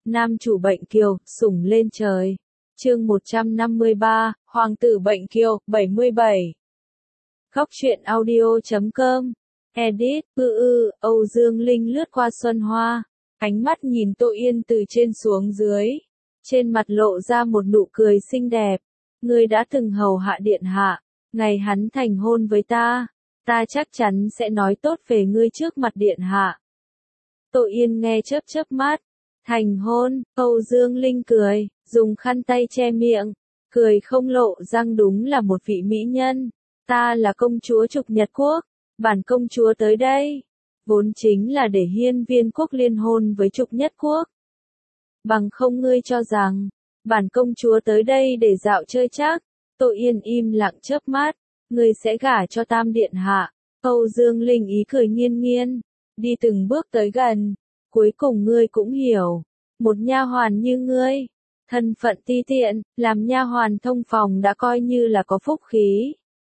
Nam chủ bệnh kiều, sủng lên trời. Chương 153, Hoàng tử bệnh kiều, 77. Góc truyện audio.com. Edit, Âu Dương Linh lướt qua Xuân Hoa. Ánh mắt nhìn Tô Yên từ trên xuống dưới. Trên mặt lộ ra một nụ cười xinh đẹp. Ngươi đã từng hầu hạ điện hạ. Ngày hắn thành hôn với ta. Ta chắc chắn sẽ nói tốt về ngươi trước mặt điện hạ. Tô Yên nghe chớp chớp mắt. Thành hôn, Âu Dương Linh cười, dùng khăn tay che miệng, cười không lộ răng, đúng là một vị mỹ nhân. Ta là công chúa Trục Nhật Quốc, bản công chúa tới đây, vốn chính là để Hiên Viên Quốc liên hôn với Trục Nhất Quốc. Bằng không ngươi cho rằng, bản công chúa tới đây để dạo chơi chắc. Tô Yên im lặng chớp mắt, ngươi sẽ gả cho Tam điện hạ. Âu Dương Linh ý cười nghiêng nghiêng, đi từng bước tới gần. Cuối cùng ngươi cũng hiểu, một nha hoàn như ngươi, thân phận ti tiện, làm nha hoàn thông phòng đã coi như là có phúc khí.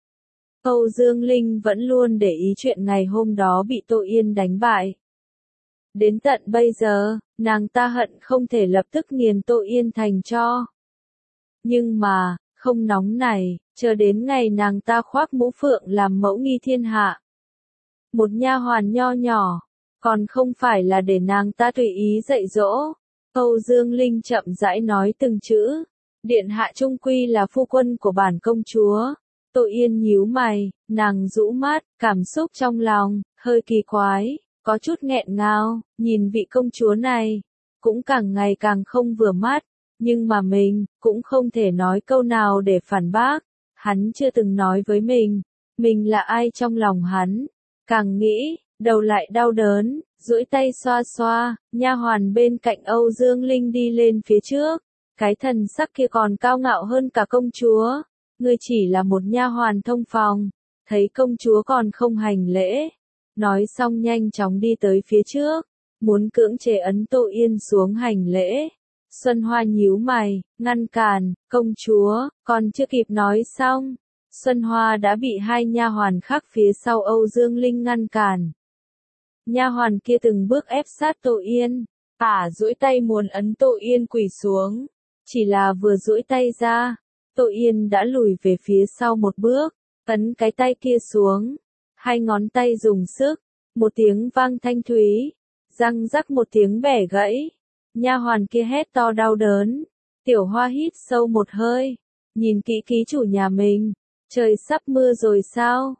Âu Dương Linh vẫn luôn để ý chuyện ngày hôm đó bị Tô Yên đánh bại. Đến tận bây giờ, nàng ta hận không thể lập tức nghiền Tô Yên thành tro. Nhưng mà, không nóng này, chờ đến ngày nàng ta khoác mũ phượng làm mẫu nghi thiên hạ. Một nha hoàn nho nhỏ, còn không phải là để nàng ta tùy ý dạy dỗ. Âu Dương Linh chậm rãi nói từng chữ. Điện hạ trung quy là phu quân của bản công chúa. Tô Yên nhíu mày, nàng rũ mắt, cảm xúc trong lòng, hơi kỳ quái, có chút nghẹn ngào, nhìn vị công chúa này, cũng càng ngày càng không vừa mắt. Nhưng mà mình, cũng không thể nói câu nào để phản bác. Hắn chưa từng nói với mình là ai trong lòng hắn. Càng nghĩ, đầu lại đau đớn, duỗi tay xoa xoa, nha hoàn bên cạnh Âu Dương Linh đi lên phía trước. Cái thần sắc kia còn cao ngạo hơn cả công chúa. Ngươi chỉ là một nha hoàn thông phòng, thấy công chúa còn không hành lễ. Nói xong nhanh chóng đi tới phía trước, muốn cưỡng chế ấn Tô Yên xuống hành lễ. Xuân Hoa nhíu mày, ngăn cản, công chúa, còn chưa kịp nói xong. Xuân Hoa đã bị hai nha hoàn khác phía sau Âu Dương Linh ngăn cản. Nha hoàn kia từng bước ép sát Tô Yên, duỗi tay muốn ấn Tô Yên quỳ xuống. Chỉ là vừa duỗi tay ra, Tô Yên đã lùi về phía sau một bước, ấn cái tay kia xuống. Hai ngón tay dùng sức, một tiếng vang thanh thúy, răng rắc một tiếng bẻ gãy. Nha hoàn kia hét to đau đớn. Tiểu Hoa hít sâu một hơi, nhìn kỹ ký chủ nhà mình. Trời sắp mưa rồi sao?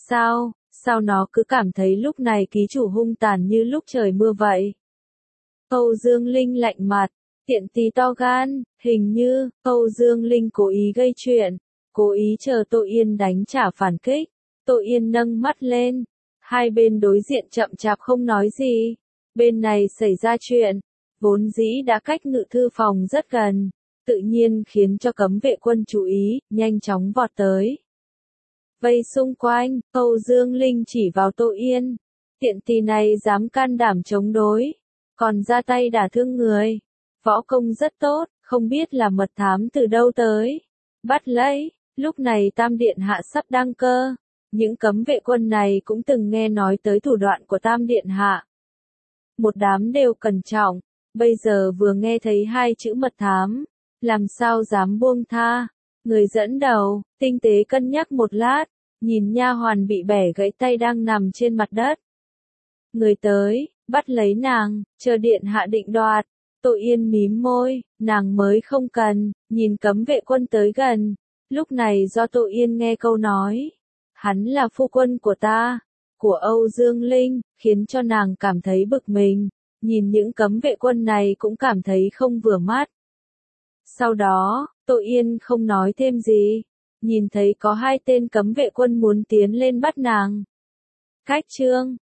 Sao nó cứ cảm thấy lúc này ký chủ hung tàn như lúc trời mưa vậy? Âu Dương Linh lạnh mặt, tiện tì to gan, hình như, Âu Dương Linh cố ý gây chuyện, cố ý chờ Tô Yên đánh trả phản kích. Tô Yên nâng mắt lên, hai bên đối diện chậm chạp không nói gì. Bên này xảy ra chuyện, vốn dĩ đã cách ngự thư phòng rất gần, tự nhiên khiến cho cấm vệ quân chú ý, nhanh chóng vọt tới. Vây xung quanh, Âu Dương Linh chỉ vào Tô Yên. Tiện tì này dám can đảm chống đối, còn ra tay đả thương người. Võ công rất tốt, không biết là mật thám từ đâu tới. Bắt lấy, lúc này Tam điện hạ sắp đăng cơ. Những cấm vệ quân này cũng từng nghe nói tới thủ đoạn của Tam điện hạ. Một đám đều cẩn trọng, bây giờ vừa nghe thấy hai chữ mật thám, làm sao dám buông tha. Người dẫn đầu, tinh tế cân nhắc một lát, nhìn nha hoàn bị bẻ gãy tay đang nằm trên mặt đất. Người tới, bắt lấy nàng, chờ điện hạ định đoạt. Tô Yên mím môi, nàng mới không cần, nhìn cấm vệ quân tới gần. Lúc này do Tô Yên nghe câu nói, hắn là phu quân của ta, của Âu Dương Linh, khiến cho nàng cảm thấy bực mình. Nhìn những cấm vệ quân này cũng cảm thấy không vừa mắt. Sau đó, Tô Yên không nói thêm gì. Nhìn thấy có hai tên cấm vệ quân muốn tiến lên bắt nàng. Cách chương